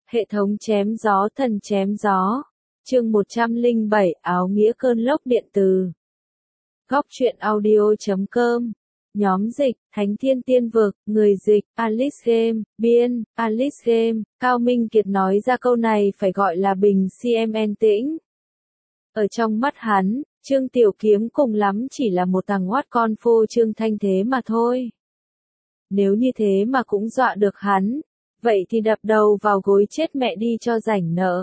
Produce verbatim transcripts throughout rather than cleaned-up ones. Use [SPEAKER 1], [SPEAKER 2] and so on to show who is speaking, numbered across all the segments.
[SPEAKER 1] Hệ thống chém gió thần chém gió. Chương một trăm lẻ bảy áo nghĩa cơn lốc điện từ. Góc truyện audio chấm com. Nhóm dịch, Thánh Thiên Tiên Vực, người dịch, Alice Game, biên, Alice Game, Cao Minh Kiệt nói ra câu này phải gọi là bình cm tĩnh. Ở trong mắt hắn, Trương Tiểu Kiếm cùng lắm chỉ là một thằng oát con phô trương thanh thế mà thôi. Nếu như thế mà cũng dọa được hắn, vậy thì đập đầu vào gối chết mẹ đi cho rảnh nợ.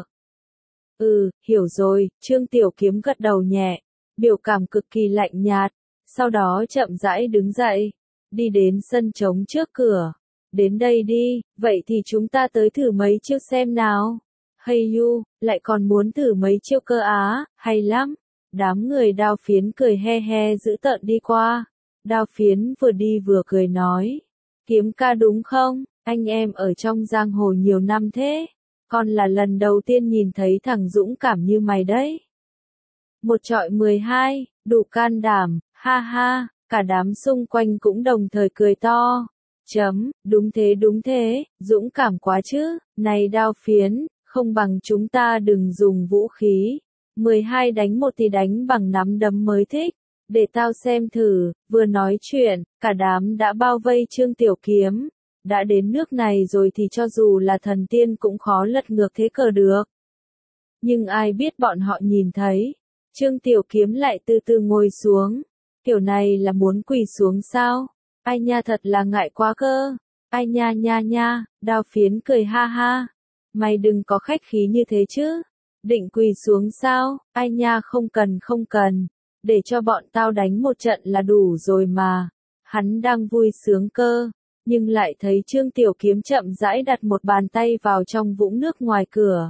[SPEAKER 1] Ừ, hiểu rồi, Trương Tiểu Kiếm gật đầu nhẹ, biểu cảm cực kỳ lạnh nhạt, sau đó chậm rãi đứng dậy, đi đến sân trống trước cửa. Đến đây đi, vậy thì chúng ta tới thử mấy chiêu xem nào. Hey you, lại còn muốn thử mấy chiêu cơ á, hay lắm. Đám người Đao Phiến cười he he dữ tợn đi qua. Đao Phiến vừa đi vừa cười nói. Kiếm ca đúng không, anh em ở trong giang hồ nhiều năm thế. Còn là lần đầu tiên nhìn thấy thằng dũng cảm như mày đấy. Một trọi mười hai, đủ can đảm, ha ha, cả đám xung quanh cũng đồng thời cười to. Chấm, đúng thế đúng thế, dũng cảm quá chứ, này Đao Phiến, không bằng chúng ta đừng dùng vũ khí. mười hai đánh một thì đánh bằng nắm đấm mới thích. Để tao xem thử, vừa nói chuyện, cả đám đã bao vây Trương Tiểu Kiếm. Đã đến nước này rồi thì cho dù là thần tiên cũng khó lật ngược thế cờ được. Nhưng ai biết bọn họ nhìn thấy, Trương Tiểu Kiếm lại từ từ ngồi xuống. Kiểu này là muốn quỳ xuống sao? Ai nha thật là ngại quá cơ. Ai nha nha nha, Đao Phiến cười ha ha. Mày đừng có khách khí như thế chứ. Định quỳ xuống sao? Ai nha không cần không cần. Để cho bọn tao đánh một trận là đủ rồi mà. Hắn đang vui sướng cơ. Nhưng lại thấy Trương Tiểu Kiếm chậm rãi đặt một bàn tay vào trong vũng nước ngoài cửa.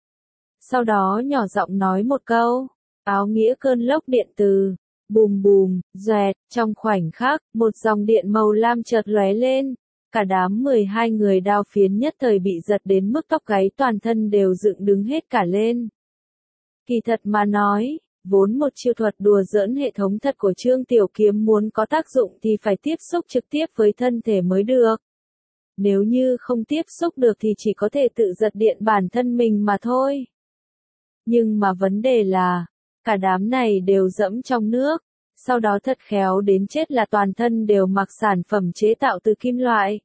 [SPEAKER 1] Sau đó nhỏ giọng nói một câu. Áo nghĩa cơn lốc điện từ. Bùm bùm, doẹt, trong khoảnh khắc, một dòng điện màu lam chợt lóe lên. Cả đám mười hai người Đao Phiến nhất thời bị giật đến mức tóc gáy toàn thân đều dựng đứng hết cả lên. Kỳ thật mà nói, vốn một chiêu thuật đùa giỡn hệ thống thật của Trương Tiểu Kiếm muốn có tác dụng thì phải tiếp xúc trực tiếp với thân thể mới được. Nếu như không tiếp xúc được thì chỉ có thể tự giật điện bản thân mình mà thôi. Nhưng mà vấn đề là, cả đám này đều dẫm trong nước, sau đó thật khéo đến chết là toàn thân đều mặc sản phẩm chế tạo từ kim loại.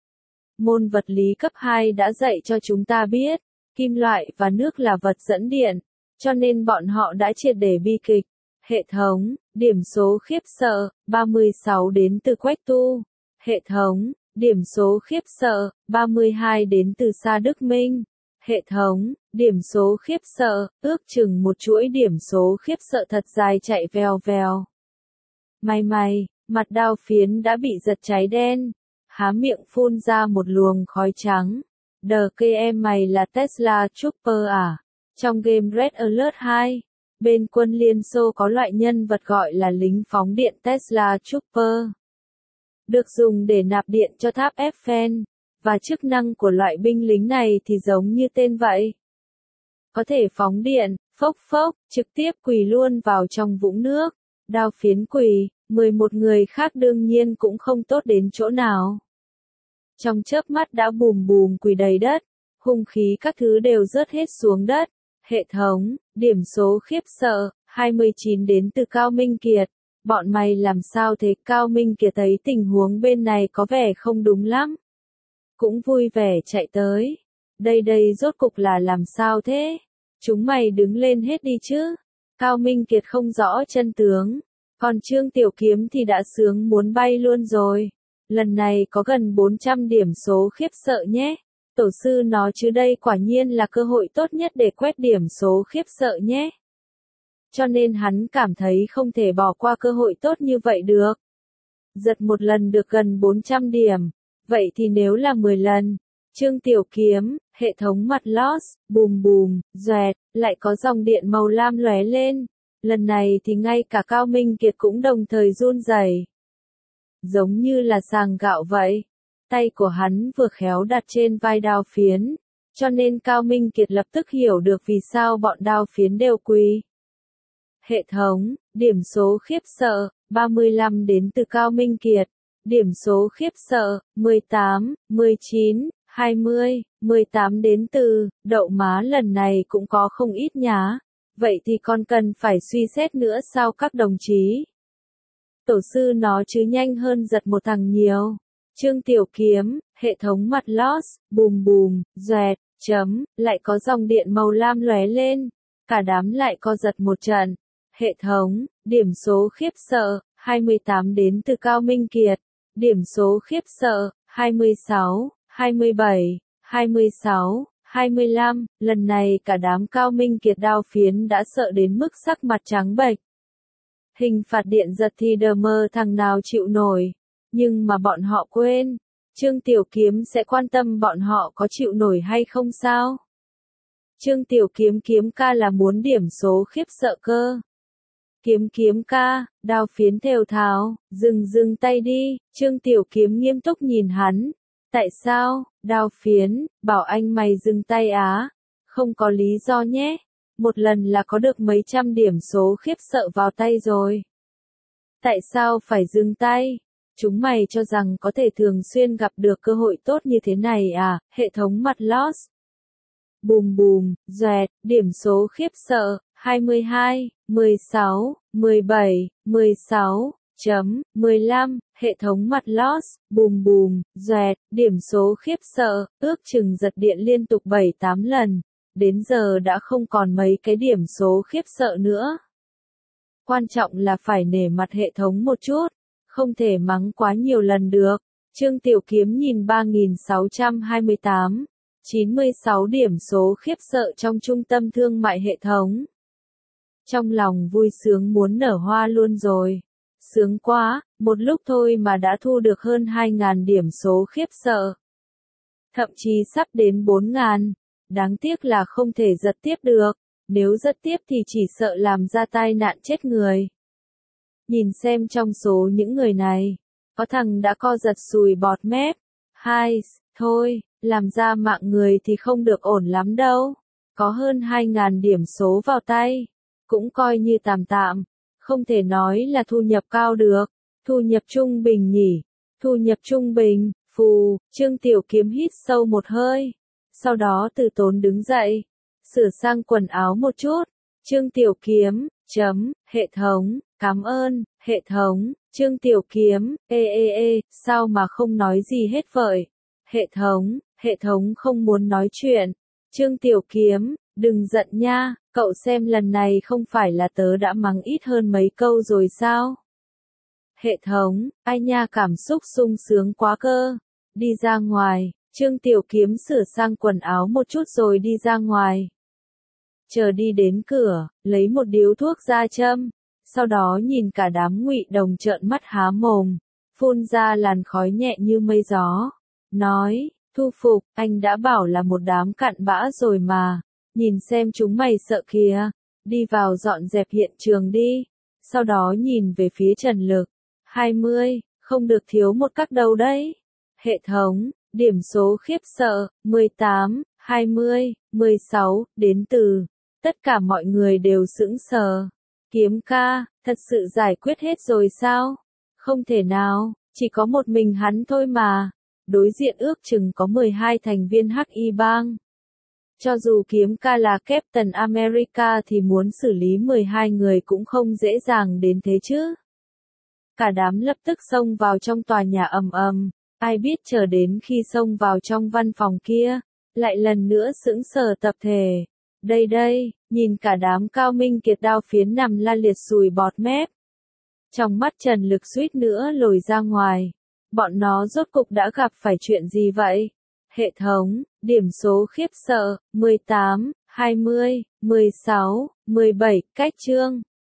[SPEAKER 1] Môn vật lý cấp hai đã dạy cho chúng ta biết, kim loại và nước là vật dẫn điện, cho nên bọn họ đã triệt để bi kịch. Hệ thống, điểm số khiếp sợ, ba mươi sáu đến từ Quách Tu. Hệ thống, điểm số khiếp sợ, ba mươi hai đến từ Sa Đức Minh. Hệ thống, điểm số khiếp sợ, ước chừng một chuỗi điểm số khiếp sợ thật dài chạy vèo vèo. May may, mặt Đao Phiến đã bị giật cháy đen, há miệng phun ra một luồng khói trắng. Đờ cây em mày là Tesla Trooper à? Trong game Red Alert hai, bên quân Liên Xô có loại nhân vật gọi là lính phóng điện Tesla Trooper. Được dùng để nạp điện cho tháp Eiffel, và chức năng của loại binh lính này thì giống như tên vậy. Có thể phóng điện, phốc phốc, trực tiếp quỳ luôn vào trong vũng nước. Đao Phiến quỳ, mười một người khác đương nhiên cũng không tốt đến chỗ nào. Trong chớp mắt đã bùm bùm quỳ đầy đất, hung khí các thứ đều rớt hết xuống đất. Hệ thống, điểm số khiếp sợ, hai mươi chín đến từ Cao Minh Kiệt. Bọn mày làm sao thế? Cao Minh Kiệt thấy tình huống bên này có vẻ không đúng lắm. Cũng vui vẻ chạy tới. Đây đây rốt cục là làm sao thế? Chúng mày đứng lên hết đi chứ. Cao Minh Kiệt không rõ chân tướng. Còn Trương Tiểu Kiếm thì đã sướng muốn bay luôn rồi. Lần này có gần bốn trăm điểm số khiếp sợ nhé. Tổ sư nó chứ đây quả nhiên là cơ hội tốt nhất để quét điểm số khiếp sợ nhé. Cho nên hắn cảm thấy không thể bỏ qua cơ hội tốt như vậy được. Giật một lần được gần bốn trăm điểm. Vậy thì nếu là mười lần, Trương Tiểu Kiếm, hệ thống mặt lost, bùm bùm, doẹt, lại có dòng điện màu lam lóe lên. Lần này thì ngay cả Cao Minh Kiệt cũng đồng thời run rẩy. Giống như là sàng gạo vậy. Tay của hắn vừa khéo đặt trên vai Đao Phiến, cho nên Cao Minh Kiệt lập tức hiểu được vì sao bọn Đao Phiến đều quỳ. Hệ thống, điểm số khiếp sợ, ba mươi lăm đến từ Cao Minh Kiệt. Điểm số khiếp sợ, mười tám, mười chín, hai mươi, mười tám đến từ, đậu má lần này cũng có không ít nhá. Vậy thì còn cần phải suy xét nữa sao các đồng chí? Tổ sư nó chứ nhanh hơn giật một thằng nhiều. Trương Tiểu Kiếm, hệ thống mặt loss, bùm bùm, doẹt, chấm, lại có dòng điện màu lam lóe lên. Cả đám lại co giật một trận. Hệ thống, điểm số khiếp sợ, hai mươi tám đến từ Cao Minh Kiệt. Điểm số khiếp sợ, hai mươi sáu, hai mươi bảy, hai mươi sáu, hai mươi lăm, lần này cả đám Cao Minh Kiệt đao phiến đã sợ đến mức sắc mặt trắng bệch. Hình phạt điện giật thì đờ mơ thằng nào chịu nổi, nhưng mà bọn họ quên, Trương Tiểu Kiếm sẽ quan tâm bọn họ có chịu nổi hay không sao? Trương Tiểu Kiếm kiếm ca là muốn điểm số khiếp sợ cơ. Kiếm kiếm ca, đao phiến thều thào, dừng dừng tay đi, Trương Tiểu Kiếm nghiêm túc nhìn hắn. Tại sao, đao phiến, bảo anh mày dừng tay á, không có lý do nhé, một lần là có được mấy trăm điểm số khiếp sợ vào tay rồi. Tại sao phải dừng tay? Chúng mày cho rằng có thể thường xuyên gặp được cơ hội tốt như thế này à, hệ thống mặt loss. Bùm bùm, doẹt, điểm số khiếp sợ, hai mươi hai, mười sáu, mười bảy, mười sáu, chấm, mười lăm, hệ thống mặt loss, bùm bùm, doẹt, điểm số khiếp sợ, ước chừng giật điện liên tục bảy tám lần, đến giờ đã không còn mấy cái điểm số khiếp sợ nữa. Quan trọng là phải nể mặt hệ thống một chút, không thể mắng quá nhiều lần được. Trương Tiểu Kiếm nhìn ba nghìn sáu trăm hai mươi tám, chín mươi sáu điểm số khiếp sợ trong trung tâm thương mại hệ thống. Trong lòng vui sướng muốn nở hoa luôn rồi. Sướng quá, một lúc thôi mà đã thu được hơn hai nghìn điểm số khiếp sợ. Thậm chí sắp đến bốn nghìn. Đáng tiếc là không thể giật tiếp được. Nếu giật tiếp thì chỉ sợ làm ra tai nạn chết người. Nhìn xem trong số những người này, có thằng đã co giật sùi bọt mép. Hai, thôi, làm ra mạng người thì không được ổn lắm đâu. Có hơn hai nghìn điểm số vào tay. Cũng coi như tạm tạm. Không thể nói là thu nhập cao được. Thu nhập trung bình nhỉ. Thu nhập trung bình, phù, Trương Tiểu Kiếm hít sâu một hơi. Sau đó từ tốn đứng dậy. Sửa sang quần áo một chút. Trương Tiểu Kiếm, chấm, hệ thống, cảm ơn, hệ thống, Trương Tiểu Kiếm, ê ê ê, sao mà không nói gì hết vậy? Hệ thống, hệ thống không muốn nói chuyện. Trương Tiểu Kiếm, đừng giận nha, cậu xem lần này không phải là tớ đã mắng ít hơn mấy câu rồi sao? Hệ thống, ai nha cảm xúc sung sướng quá cơ. Đi ra ngoài, Trương Tiểu Kiếm sửa sang quần áo một chút rồi đi ra ngoài. Chờ đi đến cửa, lấy một điếu thuốc ra châm, sau đó nhìn cả đám Ngụy Đồng trợn mắt há mồm, phun ra làn khói nhẹ như mây gió. Nói, Thu Phục, anh đã bảo là một đám cặn bã rồi mà, nhìn xem chúng mày sợ kìa, đi vào dọn dẹp hiện trường đi. Sau đó nhìn về phía Trần Lực, hai mươi, không được thiếu một các đâu đấy. Hệ thống, điểm số khiếp sợ, mười tám, hai mươi, mười sáu, đến từ. Tất cả mọi người đều sững sờ. Kiếm ca, thật sự giải quyết hết rồi sao? Không thể nào, chỉ có một mình hắn thôi mà. Đối diện ước chừng có mười hai thành viên hắc y bang. Cho dù Kiếm ca là Captain America thì muốn xử lý mười hai người cũng không dễ dàng đến thế chứ. Cả đám lập tức xông vào trong tòa nhà ầm ầm, ai biết chờ đến khi xông vào trong văn phòng kia, lại lần nữa sững sờ tập thể. Đây đây, nhìn cả đám Cao Minh Kiệt đao phiến nằm la liệt sùi bọt mép. Trong mắt Trần Lực suýt nữa lồi ra ngoài. Bọn nó rốt cục đã gặp phải chuyện gì vậy? Hệ thống, điểm số khiếp sợ, mười tám, hai mươi, mười sáu, mười bảy, cách chương.